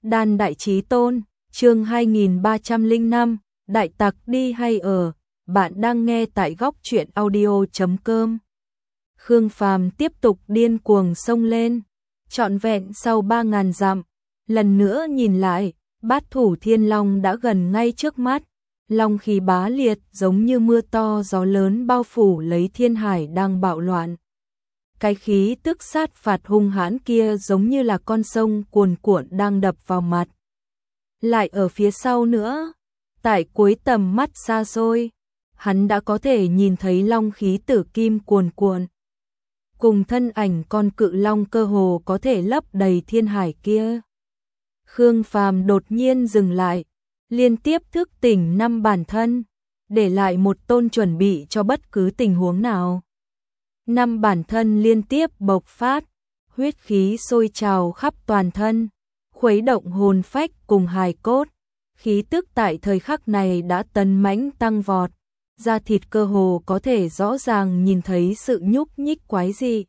Đan Đại Chí Tôn, chương 2305, Đại Tặc đi hay ở, bạn đang nghe tại góc truyện audio.com. Khương Phàm tiếp tục điên cuồng xông lên, trọn vẹn sau 3.000 dặm, lần nữa nhìn lại, Bát Thủ Thiên Long đã gần ngay trước mắt, long khí bá liệt giống như mưa to gió lớn bao phủ lấy thiên hải đang bạo loạn. Cái khí tức sát phạt hung hãn kia giống như là con sông cuồn cuộn đang đập vào mặt. Lại ở phía sau nữa, tại cuối tầm mắt xa xôi, hắn đã có thể nhìn thấy long khí tử kim cuồn cuộn. Cùng thân ảnh con cự long cơ hồ có thể lấp đầy thiên hải kia. Khương Phàm đột nhiên dừng lại, liên tiếp thức tỉnh 5 bản thân, để lại một tôn chuẩn bị cho bất cứ tình huống nào. 5 bản thân liên tiếp bộc phát, huyết khí sôi trào khắp toàn thân, khuấy động hồn phách cùng hài cốt. Khí tức tại thời khắc này đã tấn mãnh tăng vọt, da thịt cơ hồ có thể rõ ràng nhìn thấy sự nhúc nhích quái dị.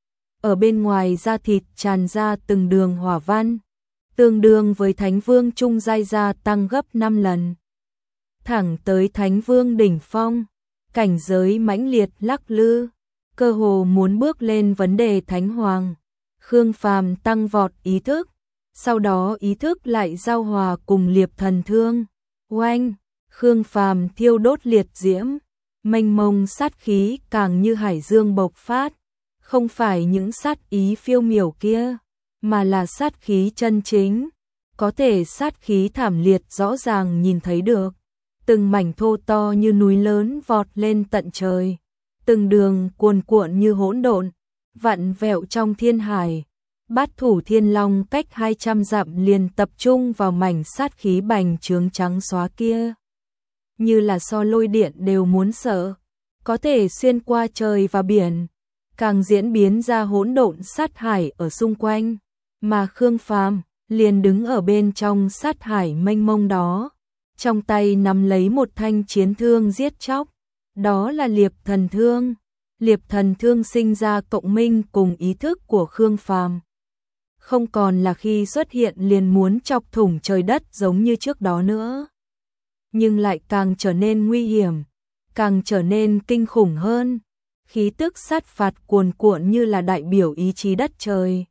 Ở bên ngoài da thịt tràn ra từng đường hỏa văn, tương đương với Thánh Vương trung giai gia tăng gấp 5 lần. Thẳng tới Thánh Vương đỉnh phong, cảnh giới mãnh liệt lắc lư, cơ hồ muốn bước lên vấn đề Thánh Hoàng. Khương Phàm tăng vọt ý thức, sau đó ý thức lại giao hòa cùng liệp thần thương. Oanh, Khương Phàm thiêu đốt liệt diễm, mênh mông sát khí càng như hải dương bộc phát, không phải những sát ý phiêu miểu kia, mà là sát khí chân chính, có thể sát khí thảm liệt rõ ràng nhìn thấy được. Từng mảnh thô to như núi lớn vọt lên tận trời, từng đường cuồn cuộn như hỗn độn, vặn vẹo trong thiên hải. Bát Thủ Thiên Long cách 200 dặm liền tập trung vào mảnh sát khí bành trướng trắng xóa kia. Như là so lôi điện đều muốn sợ, có thể xuyên qua trời và biển, càng diễn biến ra hỗn độn sát hải ở xung quanh, mà Khương Phàm liền đứng ở bên trong sát hải mênh mông đó, trong tay nắm lấy một thanh chiến thương giết chóc, đó là liệp thần thương. Liệp thần thương sinh ra cộng minh cùng ý thức của Khương Phàm, không còn là khi xuất hiện liền muốn chọc thủng trời đất giống như trước đó nữa, nhưng lại càng trở nên nguy hiểm, càng trở nên kinh khủng hơn. Khí tức sát phạt cuồn cuộn như là đại biểu ý chí đất trời.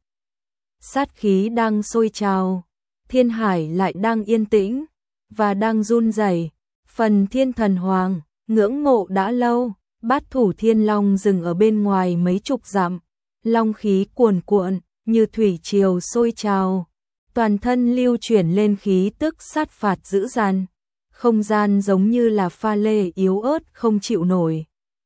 Sát khí đang sôi trào, thiên hải lại đang yên tĩnh và đang run rẩy. Phần Thiên Thần Hoàng ngưỡng mộ đã lâu, Bát Thủ Thiên Long dừng ở bên ngoài mấy chục dặm, long khí cuồn cuộn như thủy triều sôi trào, toàn thân lưu chuyển lên khí tức sát phạt dữ dằn, không gian giống như là pha lê yếu ớt không chịu nổi,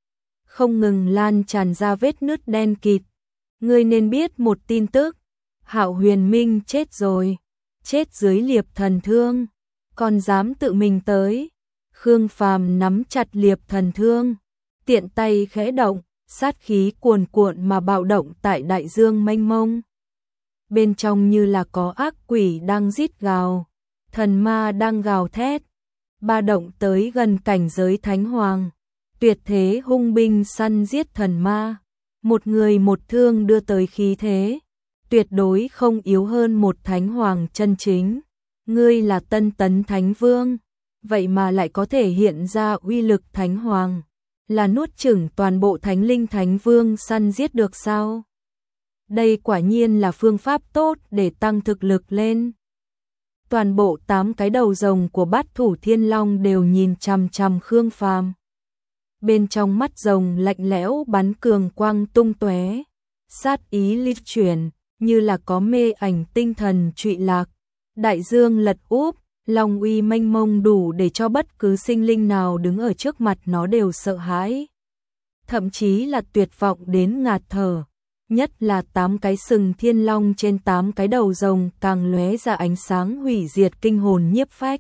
không ngừng lan tràn ra vết nứt đen kịt. Ngươi nên biết một tin tức, Hạo Huyền Minh chết rồi, chết dưới liệp thần thương, còn dám tự mình tới. Khương Phàm nắm chặt liệp thần thương, tiện tay khẽ động, sát khí cuồn cuộn mà bạo động tại đại dương mênh mông. Bên trong như là có ác quỷ đang rít gào, thần ma đang gào thét, ba động tới gần cảnh giới Thánh Hoàng, tuyệt thế hung binh săn giết thần ma, một người một thương đưa tới khí thế, tuyệt đối không yếu hơn một Thánh Hoàng chân chính. Ngươi là Tân Tấn Thánh Vương, vậy mà lại có thể hiện ra uy lực Thánh Hoàng, là nuốt chửng toàn bộ Thánh Linh Thánh Vương săn giết được sao? Đây quả nhiên là phương pháp tốt để tăng thực lực lên. Toàn bộ 8 cái đầu rồng của Bát Thủ Thiên Long đều nhìn chằm chằm Khương Phàm. Bên trong mắt rồng lạnh lẽo bắn cường quang tung tóe, sát ý lưu chuyển, như là có mê ảnh tinh thần trụy lạc. Đại dương lật úp, long uy mênh mông đủ để cho bất cứ sinh linh nào đứng ở trước mặt nó đều sợ hãi, thậm chí là tuyệt vọng đến ngạt thở. Nhất là 8 cái sừng thiên long trên 8 cái đầu rồng càng lóe ra ánh sáng hủy diệt kinh hồn nhiếp phách.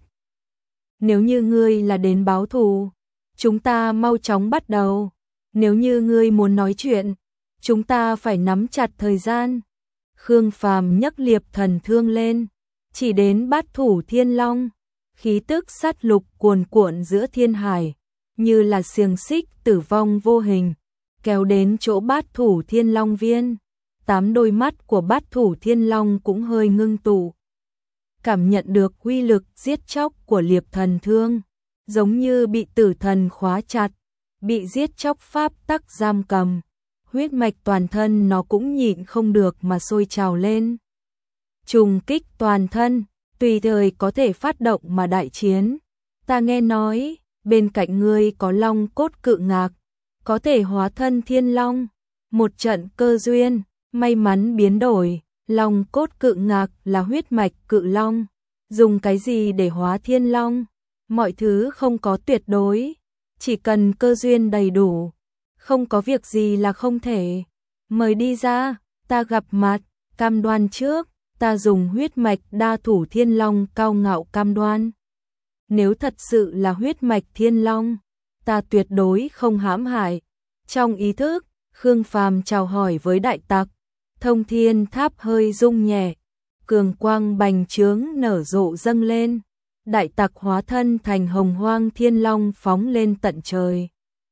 Nếu như ngươi là đến báo thù, chúng ta mau chóng bắt đầu. Nếu như ngươi muốn nói chuyện, chúng ta phải nắm chặt thời gian. Khương Phàm nhấc liệp thần thương lên, chỉ đến Bát Thủ Thiên Long, khí tức sát lục cuồn cuộn giữa thiên hải, như là xiềng xích tử vong vô hình, kéo đến chỗ Bát Thủ Thiên Long viên. 8 đôi mắt của Bát Thủ Thiên Long cũng hơi ngưng tụ. cảm nhận được uy lực giết chóc của liệp thần thương, giống như bị tử thần khóa chặt, bị giết chóc pháp tắc giam cầm. Huyết mạch toàn thân nó cũng nhịn không được mà sôi trào lên. Trùng kích toàn thân, tùy thời có thể phát động mà đại chiến. Ta nghe nói, bên cạnh ngươi có long cốt cự ngạc, có thể hóa thân thiên long. Một trận cơ duyên, may mắn biến đổi, long cốt cự ngạc là huyết mạch cự long. Dùng cái gì để hóa thiên long? Mọi thứ không có tuyệt đối, chỉ cần cơ duyên đầy đủ, không có việc gì là không thể. Mời đi ra, ta gặp mặt, cam đoan trước, ta dùng huyết mạch đa thủ thiên long cao ngạo cam đoan. Nếu thật sự là huyết mạch thiên long, ta tuyệt đối không hãm hại. Trong ý thức, Khương Phàm chào hỏi với đại tặc, thông thiên tháp hơi rung nhẹ, cường quang bành trướng nở rộ dâng lên. Đại tặc hóa thân thành hồng hoang thiên long phóng lên tận trời.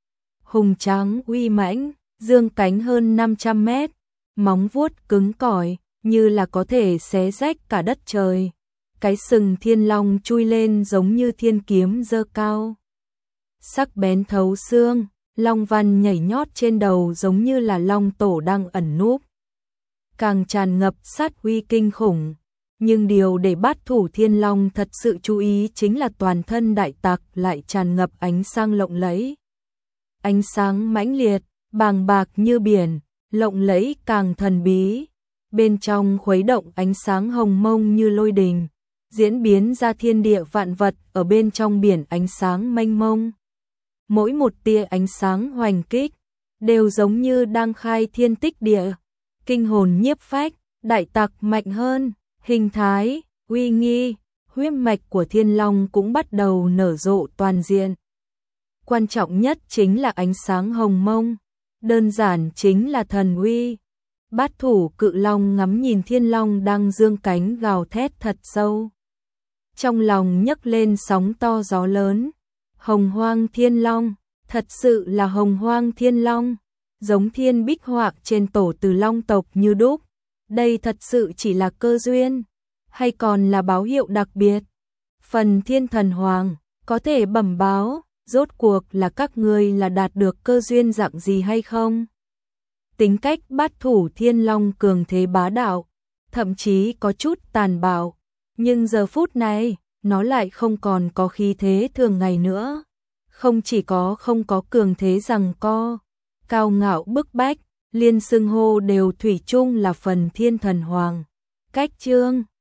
Hùng tráng uy mãnh, dương cánh hơn 500 mét, móng vuốt cứng cỏi như là có thể xé rách cả đất trời. Cái sừng thiên long chui lên giống như thiên kiếm giơ cao. Sắc bén thấu xương, long văn nhảy nhót trên đầu giống như là long tổ đang ẩn núp. Càng tràn ngập sát uy kinh khủng. Nhưng điều để bát thủ thiên long thật sự chú ý chính là toàn thân đại tặc lại tràn ngập ánh sáng lộng lẫy. Ánh sáng mãnh liệt, bàng bạc như biển, lộng lẫy càng thần bí. Bên trong khuấy động ánh sáng hồng mông như lôi đình, diễn biến ra thiên địa vạn vật ở bên trong biển ánh sáng mênh mông. Mỗi một tia ánh sáng hoành kích, đều giống như đang khai thiên tích địa, kinh hồn nhiếp phách. Đại tặc mạnh hơn, hình thái, uy nghi, huyết mạch của thiên long cũng bắt đầu nở rộ toàn diện. Quan trọng nhất chính là ánh sáng hồng mông, đơn giản chính là thần uy. Bát thủ cự long ngắm nhìn thiên long đang dương cánh gào thét thật sâu. Trong lòng nhấc lên sóng to gió lớn. Hồng hoang thiên long, thật sự là hồng hoang thiên long, giống thiên bích họa trên tổ từ long tộc như đúc. Đây thật sự chỉ là cơ duyên, hay còn là báo hiệu đặc biệt? Phần thiên thần hoàng, có thể bẩm báo, rốt cuộc là các ngươi là đạt được cơ duyên dạng gì hay không? Tính cách bát thủ thiên long cường thế bá đạo, thậm chí có chút tàn bạo, nhưng giờ phút này, nó lại không còn có khí thế thường ngày nữa. Không chỉ có không có cường thế giằng co, cao ngạo bức bách, liên xưng hô đều thủy chung là phần thiên thần hoàng. Cách chương